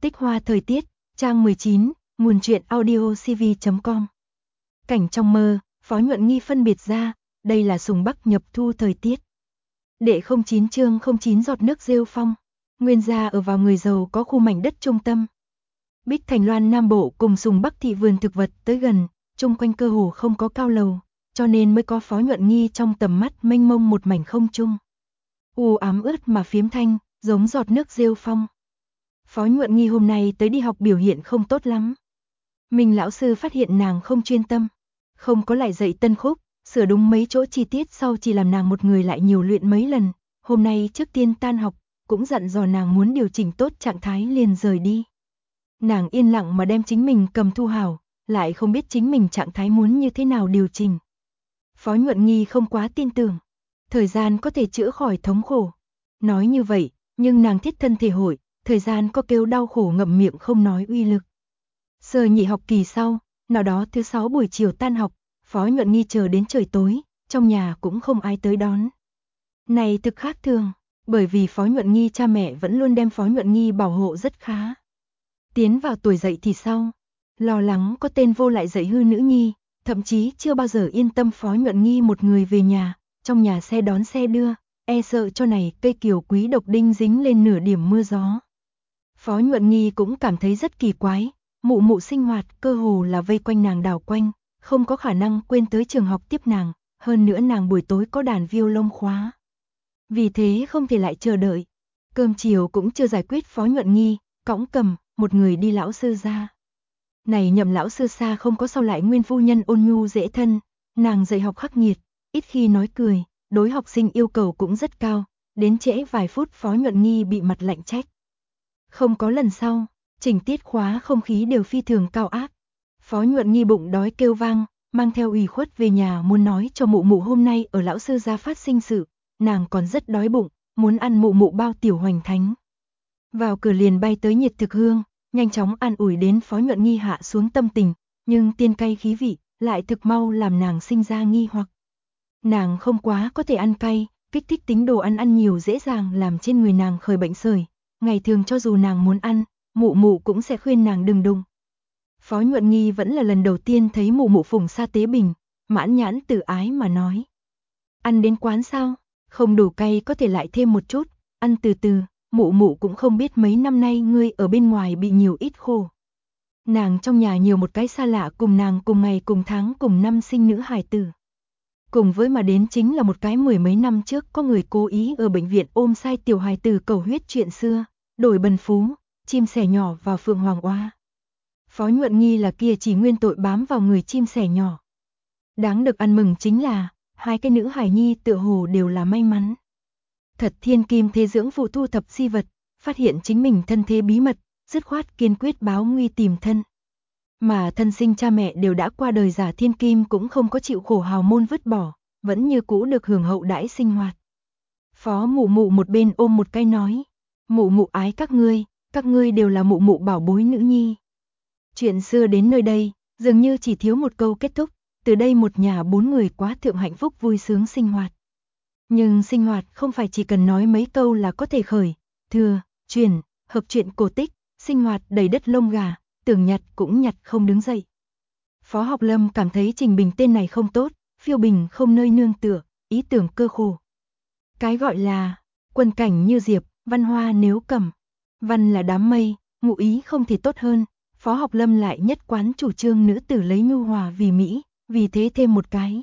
Tích hoa thời tiết, trang 19, nguồn truyện audio cv.com. Cảnh trong mơ, Phó Nhuận Nghi phân biệt ra, đây là sùng bắc nhập thu thời tiết. Đệ 09 chương 09 giọt nước rêu phong. Nguyên gia ở vào người giàu có khu mảnh đất trung tâm. Bích Thành Loan Nam Bộ cùng sùng bắc thị vườn thực vật tới gần, chung quanh cơ hồ không có cao lầu, cho nên mới có Phó Nhuận Nghi trong tầm mắt mênh mông một mảnh không trung. U ám ướt mà phiếm thanh, giống giọt nước rêu phong. Phó Nhuận Nghi hôm nay tới đi học biểu hiện không tốt lắm. Minh lão sư phát hiện nàng không chuyên tâm, không có lại dạy tân khúc, sửa đúng mấy chỗ chi tiết sau chỉ làm nàng một người lại nhiều luyện mấy lần. Hôm nay trước tiên tan học, cũng dặn dò nàng muốn điều chỉnh tốt trạng thái liền rời đi. Nàng yên lặng mà đem chính mình cầm thu hảo, lại không biết chính mình trạng thái muốn như thế nào điều chỉnh. Phó Nhuận Nghi không quá tin tưởng, thời gian có thể chữa khỏi thống khổ. Nói như vậy, nhưng nàng thiết thân thể hội, thời gian có kêu đau khổ ngậm miệng không nói uy lực. Sơ nhị học kỳ sau, nào đó thứ 6 buổi chiều tan học, Phó Nhuận Nghi chờ đến trời tối, trong nhà cũng không ai tới đón. Này thực khác thường, bởi vì Phó Nhuận Nghi cha mẹ vẫn luôn đem Phó Nhuận Nghi bảo hộ rất khá. Tiến vào tuổi dậy thì sau, lo lắng có tên vô lại dạy hư nữ nhi, thậm chí chưa bao giờ yên tâm Phó Nhuận Nghi một người về nhà, trong nhà xe đón xe đưa, e sợ cho này cây kiều quý độc đinh dính lên nửa điểm mưa gió. Phó Nhuận Nghi cũng cảm thấy rất kỳ quái, mụ mụ sinh hoạt cơ hồ là vây quanh nàng đảo quanh, không có khả năng quên tới trường học tiếp nàng, hơn nữa nàng buổi tối có đàn violon khóa. Vì thế không thể lại chờ đợi, cơm chiều cũng chưa giải quyết Phó Nhuận Nghi, cõng cầm, một người đi lão sư ra. Này nhậm lão sư xa không có sau lại nguyên phu nhân ôn nhu dễ thân, nàng dạy học khắc nghiệt, ít khi nói cười, đối học sinh yêu cầu cũng rất cao, đến trễ vài phút Phó Nhuận Nghi bị mặt lạnh trách. Không có lần sau, chỉnh tiết khóa không khí đều phi thường cao áp. Phó Nhuận Nghi bụng đói kêu vang, mang theo ủy khuất về nhà muốn nói cho mụ mụ hôm nay ở lão sư gia phát sinh sự, nàng còn rất đói bụng, muốn ăn mụ mụ bao tiểu hoành thánh. Vào cửa liền bay tới nhiệt thực hương, nhanh chóng an ủi đến Phó Nhuận Nghi hạ xuống tâm tình, nhưng tiên cay khí vị lại thực mau làm nàng sinh ra nghi hoặc. Nàng không quá có thể ăn cay, kích thích tính đồ ăn nhiều dễ dàng làm trên người nàng khởi bệnh sởi. Ngày thường cho dù nàng muốn ăn, mụ mụ cũng sẽ khuyên nàng đừng đụng. Phó Nhuận Nghi vẫn là lần đầu tiên thấy mụ mụ phùng sa tế bình, mãn nhãn từ ái mà nói. Ăn đến quán sao, không đủ cay có thể lại thêm một chút, ăn từ từ, mụ mụ cũng không biết mấy năm nay ngươi ở bên ngoài bị nhiều ít khổ. Nàng trong nhà nhiều một cái xa lạ cùng nàng cùng ngày cùng tháng cùng năm sinh nữ hài tử. Cùng với mà đến chính là một cái 10 mấy năm trước có người cố ý ở bệnh viện ôm sai tiểu hài tử cầu huyết chuyện xưa, đổi bần phú, chim sẻ nhỏ vào phượng hoàng oa. Phó Nhuận Nghi là kia chỉ nguyên tội bám vào người chim sẻ nhỏ. Đáng được ăn mừng chính là, hai cái nữ hài nhi tựa hồ đều là may mắn. Thật thiên kim thế dưỡng phụ thu thập si vật, phát hiện chính mình thân thế bí mật, dứt khoát kiên quyết báo nguy tìm thân. Mà thân sinh cha mẹ đều đã qua đời giả thiên kim cũng không có chịu khổ hào môn vứt bỏ, vẫn như cũ được hưởng hậu đãi sinh hoạt. Phó mụ mụ một bên ôm một cái nói, mụ mụ ái các ngươi đều là mụ mụ bảo bối nữ nhi. Chuyện xưa đến nơi đây, dường như chỉ thiếu một câu kết thúc, từ đây một nhà 4 người quá thượng hạnh phúc vui sướng sinh hoạt. Nhưng sinh hoạt không phải chỉ cần nói mấy câu là có thể khởi, thừa, truyền, hợp chuyện cổ tích, sinh hoạt đầy đất lông gà, tưởng nhặt cũng nhặt không đứng dậy. Phó Học Lâm cảm thấy Trình Bình tên này không tốt, phiêu bình không nơi nương tựa, ý tưởng cơ khổ. Cái gọi là, quân cảnh như diệp, văn hoa nếu cầm, văn là đám mây, ngụ ý không thể tốt hơn. Phó Học Lâm lại nhất quán chủ trương nữ tử lấy nhu hòa vì mỹ, vì thế thêm một cái.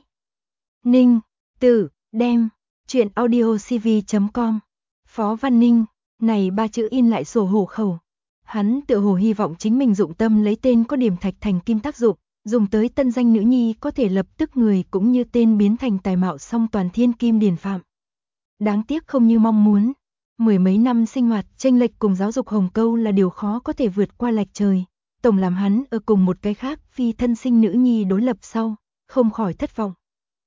Ninh, tử, đem, chuyện audio cv.com. Phó Văn Ninh, này 3 chữ in lại sổ hổ khẩu. Hắn tựa hồ hy vọng chính mình dụng tâm lấy tên có điểm thạch thành kim tác dụng, dùng tới tân danh nữ nhi có thể lập tức người cũng như tên biến thành tài mạo song toàn thiên kim điển phạm. Đáng tiếc không như mong muốn. 10 mấy năm sinh hoạt chênh lệch cùng giáo dục Hồng Câu là điều khó có thể vượt qua lệch trời. Tổng làm hắn ở cùng một cái khác phi thân sinh nữ nhi đối lập sau, không khỏi thất vọng.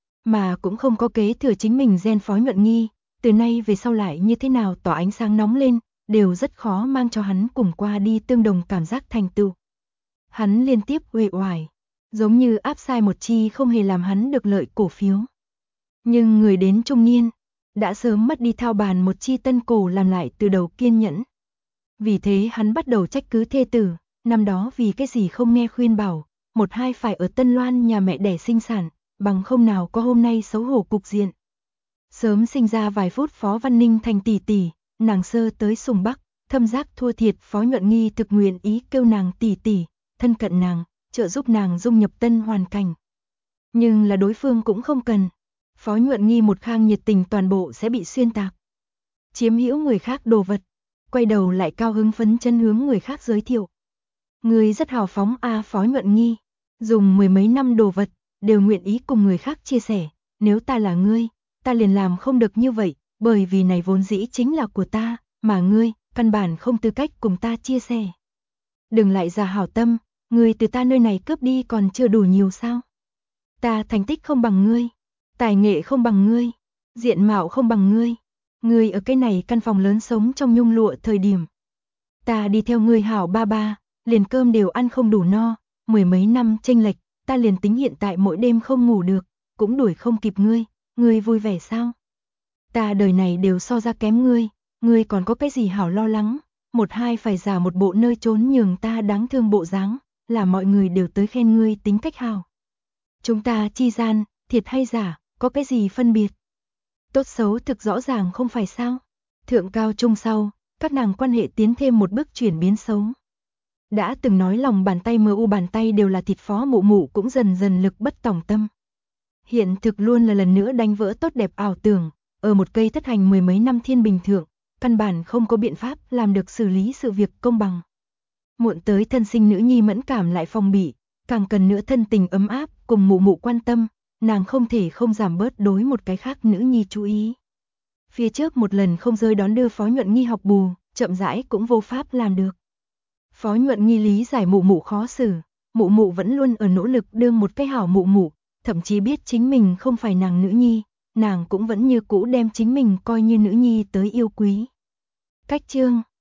Mà cũng không có kế thừa chính mình gen Phó Nhuận Nghi, từ nay về sau lại như thế nào tỏ ánh sáng nóng lên, đều rất khó mang cho hắn cùng qua đi tương đồng cảm giác thành tựu. Hắn liên tiếp uể oải, giống như áp sai một chi không hề làm hắn được lợi cổ phiếu. Nhưng người đến trung niên, đã sớm mất đi thao bàn một chi tân cổ làm lại từ đầu kiên nhẫn. Vì thế hắn bắt đầu trách cứ thê tử, năm đó vì cái gì không nghe khuyên bảo, một hai phải ở Tân Loan nhà mẹ đẻ sinh sản, bằng không nào có hôm nay xấu hổ cục diện. Sớm sinh ra vài phút Phó Văn Ninh thành tỷ tỷ, nàng sơ tới Sùng Bắc, thâm giác thua thiệt Phó Nhuận Nghi thực nguyện ý kêu nàng tỷ tỷ, thân cận nàng, trợ giúp nàng dung nhập tân hoàn cảnh. Nhưng là đối phương cũng không cần. Phó Nhuận Nghi một khang nhiệt tình toàn bộ sẽ bị xuyên tạc. Chiếm hữu người khác đồ vật, quay đầu lại cao hứng phấn chân hướng người khác giới thiệu. Người rất hào phóng Phó Nhuận Nghi, dùng mười mấy năm đồ vật, đều nguyện ý cùng người khác chia sẻ, nếu ta là ngươi, ta liền làm không được như vậy, bởi vì này vốn dĩ chính là của ta, mà ngươi, căn bản không tư cách cùng ta chia sẻ. Đừng lại ra hảo tâm, ngươi từ ta nơi này cướp đi còn chưa đủ nhiều sao? Ta thành tích không bằng ngươi, tài nghệ không bằng ngươi, diện mạo không bằng ngươi. Ngươi ở cái này căn phòng lớn sống trong nhung lụa thời điểm. Ta đi theo ngươi hảo ba ba, liền cơm đều ăn không đủ no, mười mấy năm chênh lệch, ta liền tính hiện tại mỗi đêm không ngủ được, cũng đuổi không kịp ngươi vui vẻ sao? Ta đời này đều so ra kém ngươi còn có cái gì hảo lo lắng, một hai phải giả một bộ nơi trốn nhường ta đáng thương bộ dáng, là mọi người đều tới khen ngươi tính cách hảo. Chúng ta chi gian, thiệt hay giả, có cái gì phân biệt? Tốt xấu thực rõ ràng không phải sao? Thượng cao trung sau, các nàng quan hệ tiến thêm một bước chuyển biến xấu. Đã từng nói lòng bàn tay mờ u bàn tay đều là thịt Phó Mụ Mụ cũng dần dần lực bất tòng tâm. Hiện thực luôn là lần nữa đánh vỡ tốt đẹp ảo tưởng, ở một cây thất hành mười mấy năm thiên bình thượng, căn bản không có biện pháp làm được xử lý sự việc công bằng. Muộn tới thân sinh nữ nhi mẫn cảm lại phòng bị, càng cần nữa thân tình ấm áp cùng Mụ Mụ quan tâm, nàng không thể không giảm bớt đối một cái khác nữ nhi chú ý. Phía trước một lần không rơi đón đưa Phó Nhuận Nghi học bù, chậm rãi cũng vô pháp làm được. Phó Nhuận Nghi lý giải Mụ Mụ khó xử, Mụ Mụ vẫn luôn ở nỗ lực đương một cái hảo Mụ Mụ, thậm chí biết chính mình không phải nàng nữ nhi, nàng cũng vẫn như cũ đem chính mình coi như nữ nhi tới yêu quý. Cách chương